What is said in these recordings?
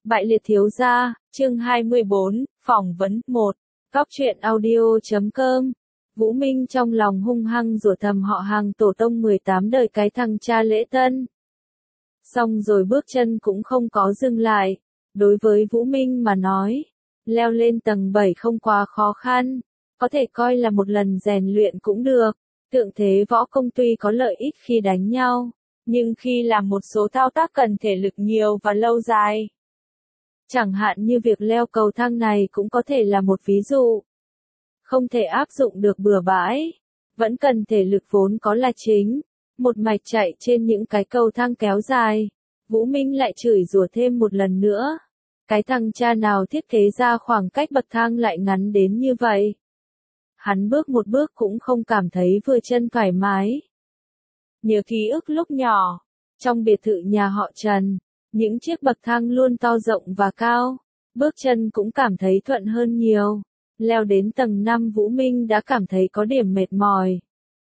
Bại liệt thiếu gia, chương 24, phỏng vấn 1, Cóc truyện audio.com. Vũ Minh trong lòng hung hăng rủa thầm họ hàng tổ tông 18 đời cái thằng cha lễ tân. Xong rồi bước chân cũng không có dừng lại. Đối với Vũ Minh mà nói, leo lên tầng 7 không quá khó khăn, có thể coi là một lần rèn luyện cũng được. Tượng thế võ công tuy có lợi ích khi đánh nhau, nhưng khi làm một số thao tác cần thể lực nhiều và lâu dài. Chẳng hạn như việc leo cầu thang này cũng có thể là một ví dụ. Không thể áp dụng được bừa bãi, vẫn cần thể lực vốn có là chính. Một mạch chạy trên những cái cầu thang kéo dài, Vũ Minh lại chửi rủa thêm một lần nữa. Cái thằng cha nào thiết kế ra khoảng cách bậc thang lại ngắn đến như vậy. Hắn bước một bước cũng không cảm thấy vừa chân thoải mái. Nhớ ký ức lúc nhỏ, trong biệt thự nhà họ Trần, những chiếc bậc thang luôn to rộng và cao, bước chân cũng cảm thấy thuận hơn nhiều. Leo đến tầng 5 Vũ Minh đã cảm thấy có điểm mệt mỏi.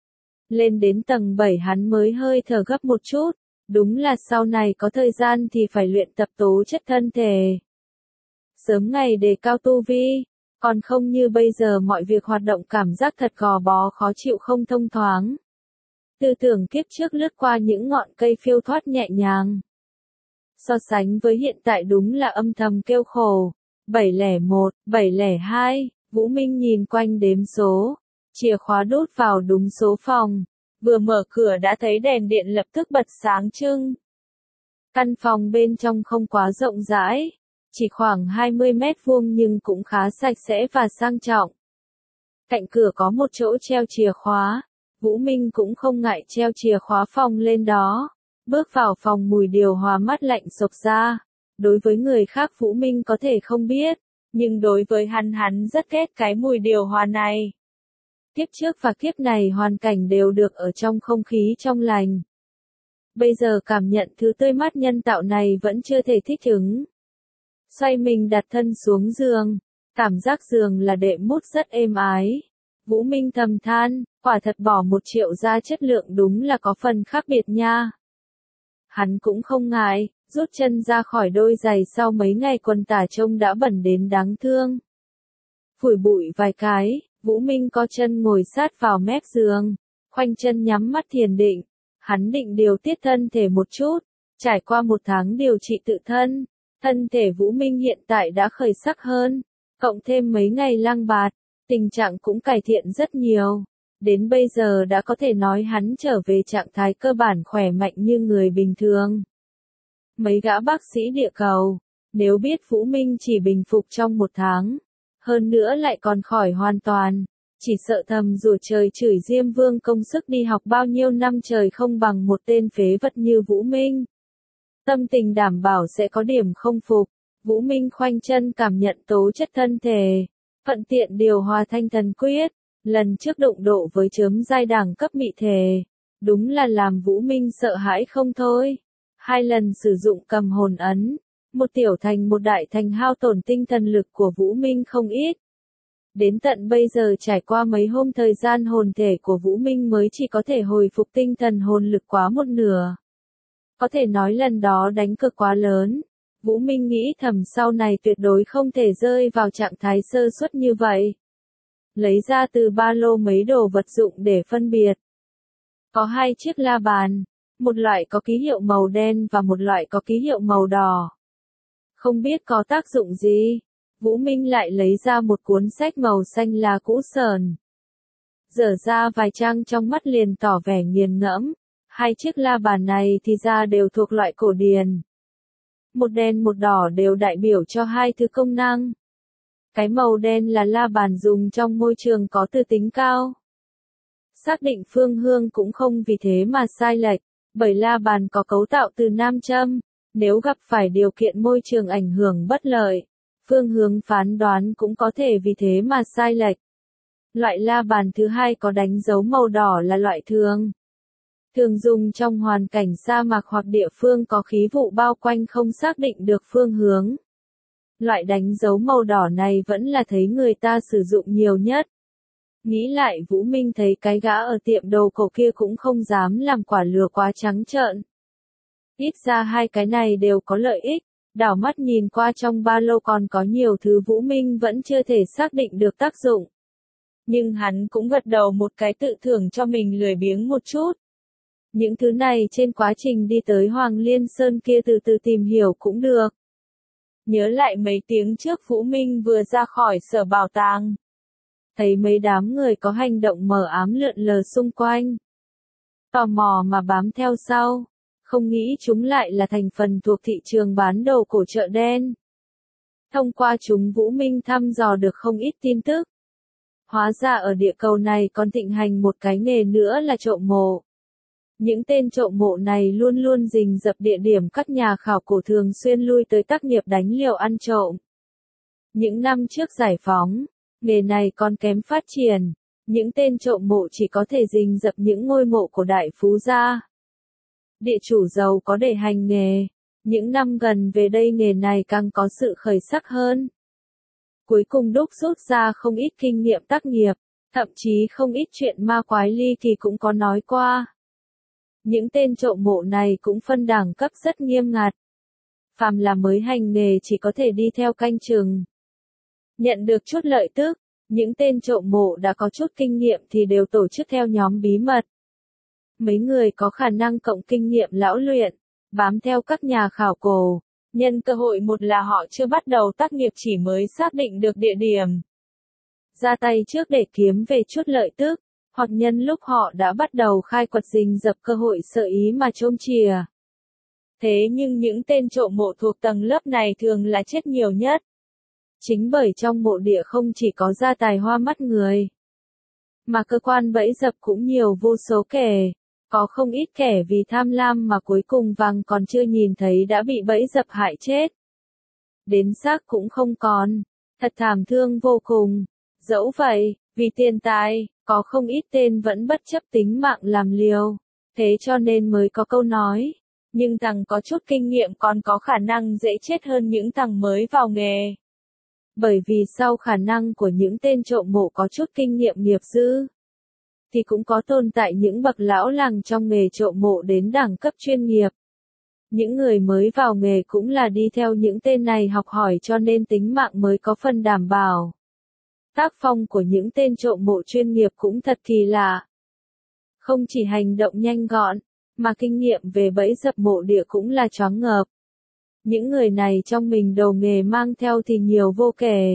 Lên đến tầng 7 hắn mới hơi thở gấp một chút, đúng là sau này có thời gian thì phải luyện tập tố chất thân thể. Sớm ngày đề cao tu vi, còn không như bây giờ mọi việc hoạt động cảm giác thật gò bó khó chịu không thông thoáng. Tư tưởng kiếp trước lướt qua những ngọn cây phiêu thoát nhẹ nhàng. So sánh với hiện tại đúng là âm thầm kêu khổ. 701, 702, Vũ Minh nhìn quanh đếm số. Chìa khóa đút vào đúng số phòng. Vừa mở cửa đã thấy đèn điện lập tức bật sáng trưng. Căn phòng bên trong không quá rộng rãi. Chỉ khoảng 20 mét vuông nhưng cũng khá sạch sẽ và sang trọng. Cạnh cửa có một chỗ treo chìa khóa. Vũ Minh cũng không ngại treo chìa khóa phòng lên đó. Bước vào phòng mùi điều hòa mát lạnh xộc ra. Đối với người khác Vũ Minh có thể không biết, nhưng đối với hắn rất ghét cái mùi điều hòa này. Kiếp trước và kiếp này hoàn cảnh đều được ở trong không khí trong lành. Bây giờ cảm nhận thứ tươi mát nhân tạo này vẫn chưa thể thích ứng. Xoay mình đặt thân xuống giường, cảm giác giường là đệm mút rất êm ái. Vũ Minh thầm than, quả thật bỏ 1 triệu ra chất lượng đúng là có phần khác biệt nha. Hắn cũng không ngại, rút chân ra khỏi đôi giày sau mấy ngày quần tả trông đã bẩn đến đáng thương. Phủi bụi vài cái, Vũ Minh co chân ngồi sát vào mép giường, khoanh chân nhắm mắt thiền định. Hắn định điều tiết thân thể một chút, trải qua 1 tháng điều trị tự thân. Thân thể Vũ Minh hiện tại đã khởi sắc hơn, cộng thêm mấy ngày lang bạt, tình trạng cũng cải thiện rất nhiều. Đến bây giờ đã có thể nói hắn trở về trạng thái cơ bản khỏe mạnh như người bình thường. Mấy gã bác sĩ địa cầu, nếu biết Vũ Minh chỉ bình phục trong 1 tháng, hơn nữa lại còn khỏi hoàn toàn, chỉ sợ thầm rủa trời chửi Diêm Vương công sức đi học bao nhiêu năm trời không bằng một tên phế vật như Vũ Minh. Tâm tình đảm bảo sẽ có điểm không phục. Vũ Minh khoanh chân cảm nhận tố chất thân thể, thuận tiện điều hòa thanh thần quyết. Lần trước đụng độ với chớm giai đẳng cấp mị thể, đúng là làm Vũ Minh sợ hãi không thôi. 2 lần sử dụng cầm hồn ấn, một tiểu thành một đại thành hao tổn tinh thần lực của Vũ Minh không ít. Đến tận bây giờ trải qua mấy hôm thời gian hồn thể của Vũ Minh mới chỉ có thể hồi phục tinh thần hồn lực quá 1/2. Có thể nói lần đó đánh cược quá lớn. Vũ Minh nghĩ thầm sau này tuyệt đối không thể rơi vào trạng thái sơ suất như vậy. Lấy ra từ ba lô mấy đồ vật dụng để phân biệt. Có 2 chiếc la bàn, một loại có ký hiệu màu đen và một loại có ký hiệu màu đỏ. Không biết có tác dụng gì, Vũ Minh lại lấy ra một cuốn sách màu xanh lá cũ sờn. Dở ra vài trang trong mắt liền tỏ vẻ nghiền ngẫm. 2 chiếc la bàn này thì ra đều thuộc loại cổ điển. Một đen một đỏ đều đại biểu cho 2 thứ công năng. Cái màu đen là la bàn dùng trong môi trường có từ tính cao. Xác định phương hướng cũng không vì thế mà sai lệch, bởi la bàn có cấu tạo từ nam châm, nếu gặp phải điều kiện môi trường ảnh hưởng bất lợi, phương hướng phán đoán cũng có thể vì thế mà sai lệch. Loại la bàn thứ 2 có đánh dấu màu đỏ là loại thường dùng trong hoàn cảnh sa mạc hoặc địa phương có khí vụ bao quanh không xác định được phương hướng. Loại đánh dấu màu đỏ này vẫn là thấy người ta sử dụng nhiều nhất. Nghĩ lại Vũ Minh thấy cái gã ở tiệm đồ cổ kia cũng không dám làm quả lừa quá trắng trợn. Ít ra 2 cái này đều có lợi ích, Đảo mắt nhìn qua trong ba lô còn có nhiều thứ Vũ Minh vẫn chưa thể xác định được tác dụng. Nhưng hắn cũng gật đầu một cái tự thưởng cho mình lười biếng một chút. Những thứ này trên quá trình đi tới Hoàng Liên Sơn kia từ từ tìm hiểu cũng được. Nhớ lại mấy tiếng trước Vũ Minh vừa ra khỏi sở bảo tàng. Thấy mấy đám người có hành động mờ ám lượn lờ xung quanh. Tò mò mà bám theo sau. Không nghĩ chúng lại là thành phần thuộc thị trường bán đồ cổ chợ đen. Thông qua chúng Vũ Minh thăm dò được không ít tin tức. Hóa ra ở địa cầu này còn thịnh hành một cái nghề nữa là trộm mộ. Những tên trộm mộ này luôn luôn rình rập địa điểm các nhà khảo cổ thường xuyên lui tới tác nghiệp đánh liều ăn trộm. Những năm trước giải phóng, nghề này còn kém phát triển. Những tên trộm mộ chỉ có thể rình rập những ngôi mộ của đại phú gia. Địa chủ giàu có để hành nghề. Những năm gần về đây nghề này càng có sự khởi sắc hơn. Cuối cùng đúc rút ra không ít kinh nghiệm tác nghiệp, thậm chí không ít chuyện ma quái ly kỳ cũng có nói qua. Những tên trộm mộ này cũng phân đẳng cấp rất nghiêm ngặt. Phàm là mới hành nghề chỉ có thể đi theo canh chừng. Nhận được chút lợi tức, những tên trộm mộ đã có chút kinh nghiệm thì đều tổ chức theo nhóm bí mật. Mấy người có khả năng cộng kinh nghiệm lão luyện, bám theo các nhà khảo cổ. Nhân cơ hội một là họ chưa bắt đầu tác nghiệp chỉ mới xác định được địa điểm. Ra tay trước để kiếm về chút lợi tức, hoặc nhân lúc họ đã bắt đầu khai quật rình rập cơ hội sợ ý mà trông chìa. Thế nhưng những tên trộm mộ thuộc tầng lớp này thường là chết nhiều nhất. Chính bởi trong mộ địa không chỉ có gia tài hoa mắt người, mà cơ quan bẫy dập cũng nhiều vô số kể. Có không ít kẻ vì tham lam mà cuối cùng vàng còn chưa nhìn thấy đã bị bẫy dập hại chết. Đến xác cũng không còn. Thật thảm thương vô cùng. Dẫu vậy, vì tiền tài, có không ít tên vẫn bất chấp tính mạng làm liều. Thế cho nên mới có câu nói. Nhưng thằng có chút kinh nghiệm còn có khả năng dễ chết hơn những thằng mới vào nghề. Bởi vì sau khả năng của những tên trộm mộ có chút kinh nghiệm nghiệp dư, thì cũng có tồn tại những bậc lão làng trong nghề trộm mộ đến đẳng cấp chuyên nghiệp. Những người mới vào nghề cũng là đi theo những tên này học hỏi cho nên tính mạng mới có phần đảm bảo. Tác phong của những tên trộm mộ chuyên nghiệp cũng thật kỳ lạ. Không chỉ hành động nhanh gọn, mà kinh nghiệm về bẫy dập mộ địa cũng là choáng ngợp. Những người này trong mình đầu nghề mang theo thì nhiều vô kể.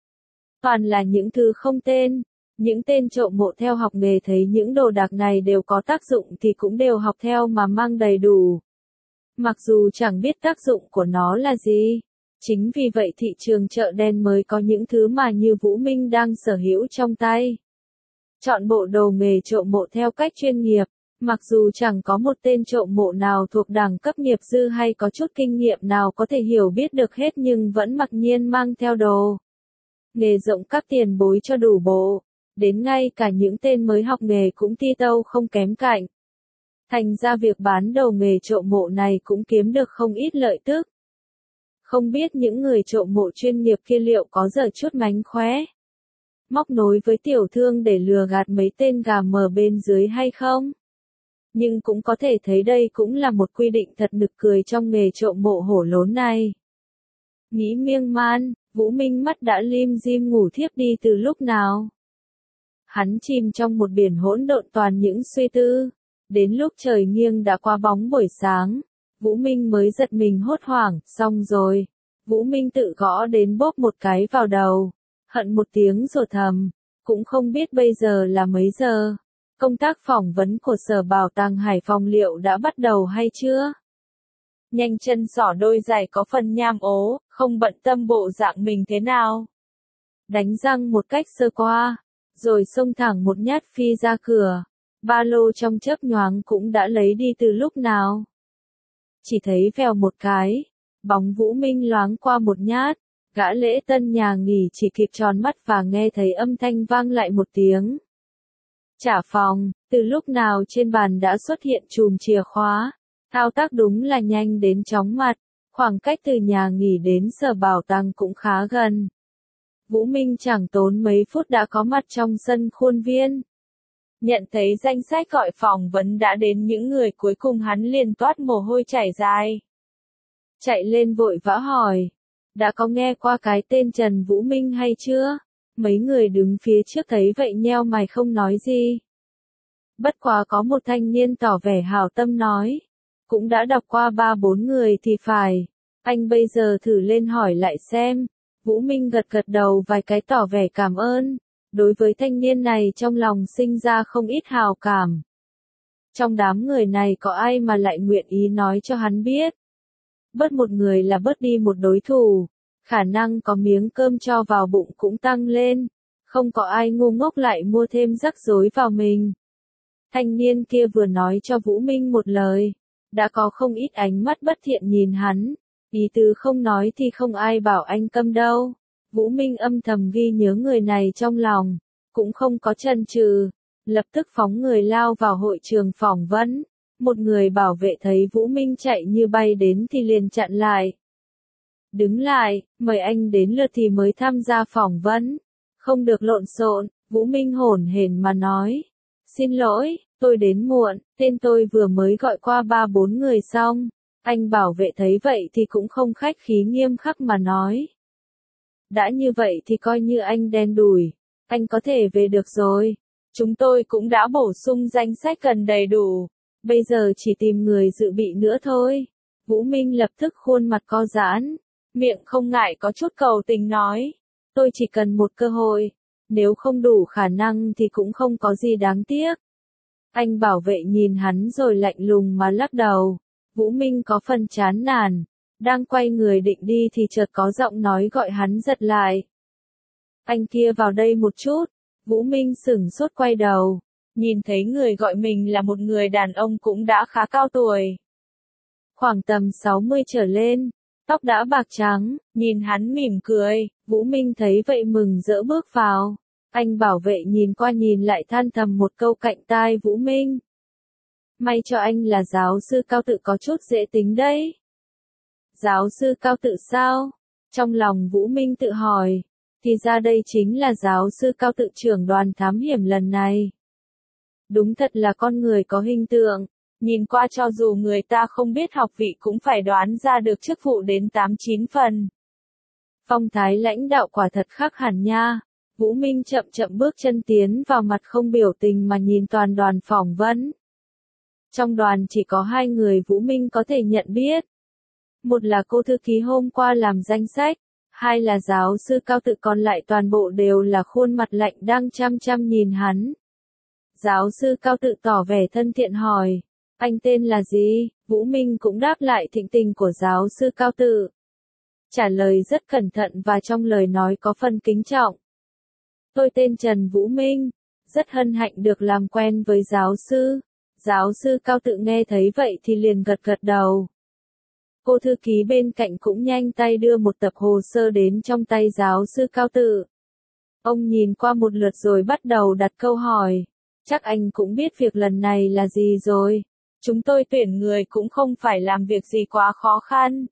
Toàn là những thứ không tên. Những tên trộm mộ theo học nghề thấy những đồ đạc này đều có tác dụng thì cũng đều học theo mà mang đầy đủ. Mặc dù chẳng biết tác dụng của nó là gì. Chính vì vậy thị trường chợ đen mới có những thứ mà như Vũ Minh đang sở hữu trong tay. Chọn bộ đồ nghề trộm mộ theo cách chuyên nghiệp. Mặc dù chẳng có một tên trộm mộ nào thuộc đẳng cấp nghiệp dư hay có chút kinh nghiệm nào có thể hiểu biết được hết nhưng vẫn mặc nhiên mang theo đồ nghề rộng các tiền bối cho đủ bộ. Đến ngay cả những tên mới học nghề cũng ti tâu không kém cạnh. Thành ra việc bán đồ nghề trộm mộ này cũng kiếm được không ít lợi tức. Không biết những người trộm mộ chuyên nghiệp kia liệu có giờ chút mánh khóe, móc nối với tiểu thương để lừa gạt mấy tên gà mờ bên dưới hay không? Nhưng cũng có thể thấy đây cũng là một quy định thật nực cười trong nghề trộm mộ hổ lốn này. Nghĩ miêng man, Vũ Minh mắt đã lim dim ngủ thiếp đi từ lúc nào. Hắn chìm trong một biển hỗn độn toàn những suy tư. Đến lúc trời nghiêng đã qua bóng buổi sáng, Vũ Minh mới giật mình hốt hoảng, xong rồi. Vũ Minh tự gõ đến bóp một cái vào đầu, hận một tiếng rồi thầm, cũng không biết bây giờ là mấy giờ. Công tác phỏng vấn của Sở Bảo tàng Hải Phòng liệu đã bắt đầu hay chưa? Nhanh chân xỏ đôi giày có phần nham ố, không bận tâm bộ dạng mình thế nào. Đánh răng một cách sơ qua, rồi xông thẳng một nhát phi ra cửa. Ba lô trong chớp nhoáng cũng đã lấy đi từ lúc nào. Chỉ thấy vèo một cái, bóng Vũ Minh loáng qua một nhát, gã lễ tân nhà nghỉ chỉ kịp tròn mắt và nghe thấy âm thanh vang lại một tiếng. Trả phòng, từ lúc nào trên bàn đã xuất hiện chùm chìa khóa, thao tác đúng là nhanh đến chóng mặt, khoảng cách từ nhà nghỉ đến Sở Bảo tàng cũng khá gần. Vũ Minh chẳng tốn mấy phút đã có mặt trong sân khuôn viên. Nhận thấy danh sách gọi phỏng vấn đã đến những người cuối cùng hắn liền toát mồ hôi chảy dài. chạy lên vội vã hỏi. Đã có nghe qua cái tên Trần Vũ Minh hay chưa? Mấy người đứng phía trước thấy vậy nheo mày không nói gì. Bất quá có một thanh niên tỏ vẻ hảo tâm nói. Cũng đã đọc qua 3-4 người thì phải. Anh bây giờ thử lên hỏi lại xem. Vũ Minh gật gật đầu vài cái tỏ vẻ cảm ơn. Đối với thanh niên này trong lòng sinh ra không ít hào cảm. Trong đám người này có ai mà lại nguyện ý nói cho hắn biết. Bớt một người là bớt đi một đối thủ. Khả năng có miếng cơm cho vào bụng cũng tăng lên. Không có ai ngu ngốc lại mua thêm rắc rối vào mình. Thanh niên kia vừa nói cho Vũ Minh một lời. Đã có không ít ánh mắt bất thiện nhìn hắn. Ý tứ không nói thì không ai bảo anh câm đâu. Vũ Minh âm thầm ghi nhớ người này trong lòng. Cũng không có chần chừ. Lập tức phóng người lao vào hội trường phỏng vấn. Một người bảo vệ thấy Vũ Minh chạy như bay đến thì liền chặn lại. Đứng lại, mời anh đến lượt thì mới tham gia phỏng vấn. Không được lộn xộn, Vũ Minh hổn hển mà nói. Xin lỗi, tôi đến muộn, tên tôi vừa mới gọi qua 3-4 người xong. Anh bảo vệ thấy vậy thì cũng không khách khí nghiêm khắc mà nói. Đã như vậy thì coi như anh đen đủi, anh có thể về được rồi. Chúng tôi cũng đã bổ sung danh sách cần đầy đủ. Bây giờ chỉ tìm người dự bị nữa thôi. Vũ Minh lập tức khuôn mặt co giãn. Miệng không ngại có chút cầu tình nói. Tôi chỉ cần một cơ hội. Nếu không đủ khả năng thì cũng không có gì đáng tiếc. Anh bảo vệ nhìn hắn rồi lạnh lùng mà lắc đầu. Vũ Minh có phần chán nản. Đang quay người định đi thì chợt có giọng nói gọi hắn giật lại. Anh kia vào đây một chút. Vũ Minh sửng sốt quay đầu. Nhìn thấy người gọi mình là một người đàn ông cũng đã khá cao tuổi. Khoảng tầm 60 trở lên. Tóc đã bạc trắng, nhìn hắn mỉm cười. Vũ Minh thấy vậy mừng rỡ bước vào. Anh bảo vệ nhìn qua nhìn lại than thầm một câu cạnh tai Vũ Minh. May cho anh là giáo sư Cao Tự có chút dễ tính đấy. Giáo sư Cao Tự sao? Trong lòng Vũ Minh tự hỏi. Thì ra đây chính là giáo sư Cao Tự trưởng đoàn thám hiểm lần này. Đúng thật là con người có hình tượng. Nhìn qua cho dù người ta không biết học vị cũng phải đoán ra được chức vụ đến 8-9 phần. Phong thái lãnh đạo quả thật khác hẳn nha. Vũ Minh chậm chậm bước chân tiến vào mặt không biểu tình mà nhìn toàn đoàn phỏng vấn. Trong đoàn chỉ có 2 người Vũ Minh có thể nhận biết. Một là cô thư ký hôm qua làm danh sách, 2 là giáo sư Cao Tự, còn lại toàn bộ đều là khuôn mặt lạnh đang chăm chăm nhìn hắn. Giáo sư Cao Tự tỏ vẻ thân thiện hỏi, anh tên là gì? Vũ Minh cũng đáp lại thịnh tình của giáo sư Cao Tự. Trả lời rất cẩn thận và trong lời nói có phần kính trọng. Tôi tên Trần Vũ Minh, rất hân hạnh được làm quen với giáo sư. Giáo sư Cao Tự nghe thấy vậy thì liền gật gật đầu. Cô thư ký bên cạnh cũng nhanh tay đưa một tập hồ sơ đến trong tay giáo sư Cao Tự. Ông nhìn qua một lượt rồi bắt đầu đặt câu hỏi. Chắc anh cũng biết việc lần này là gì rồi. Chúng tôi tuyển người cũng không phải làm việc gì quá khó khăn.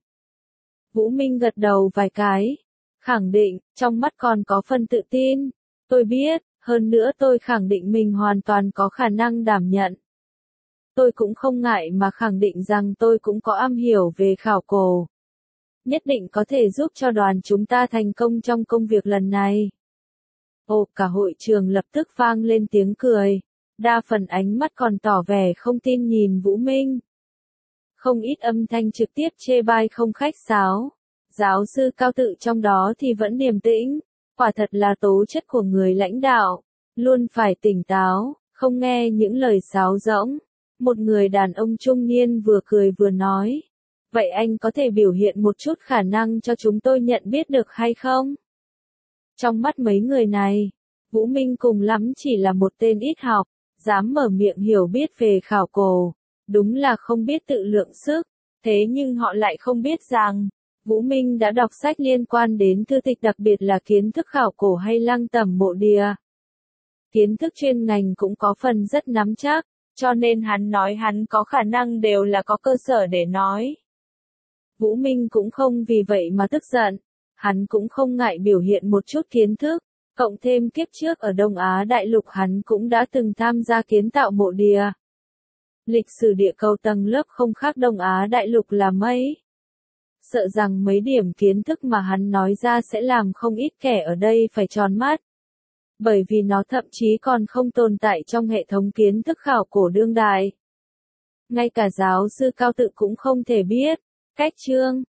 Vũ Minh gật đầu vài cái. Khẳng định, trong mắt còn có phần tự tin. Tôi biết, hơn nữa tôi khẳng định mình hoàn toàn có khả năng đảm nhận. Tôi cũng không ngại mà khẳng định rằng tôi cũng có am hiểu về khảo cổ. Nhất định có thể giúp cho đoàn chúng ta thành công trong công việc lần này. Ồ, cả hội trường lập tức vang lên tiếng cười. Đa phần ánh mắt còn tỏ vẻ không tin nhìn Vũ Minh. Không ít âm thanh trực tiếp chê bai không khách sáo. Giáo sư Cao Tự trong đó thì vẫn điềm tĩnh. Quả thật là tố chất của người lãnh đạo. Luôn phải tỉnh táo, không nghe những lời sáo rỗng. Một người đàn ông trung niên vừa cười vừa nói. Vậy anh có thể biểu hiện một chút khả năng cho chúng tôi nhận biết được hay không? Trong mắt mấy người này, Vũ Minh cùng lắm chỉ là một tên ít học, dám mở miệng hiểu biết về khảo cổ. Đúng là không biết tự lượng sức. Thế nhưng họ lại không biết rằng, Vũ Minh đã đọc sách liên quan đến thư tịch, đặc biệt là kiến thức khảo cổ hay lăng tẩm mộ địa. Kiến thức chuyên ngành cũng có phần rất nắm chắc, cho nên hắn nói hắn có khả năng đều là có cơ sở để nói. Vũ Minh cũng không vì vậy mà tức giận, hắn cũng không ngại biểu hiện một chút kiến thức, cộng thêm kiếp trước ở Đông Á Đại Lục hắn cũng đã từng tham gia kiến tạo mộ địa. Lịch sử địa cầu tầng lớp không khác Đông Á Đại Lục là mấy. sợ rằng mấy điểm kiến thức mà hắn nói ra sẽ làm không ít kẻ ở đây phải tròn mắt. Bởi vì nó thậm chí còn không tồn tại trong hệ thống kiến thức khảo cổ đương đại. Ngay cả giáo sư cao tự cũng không thể biết. Cách chương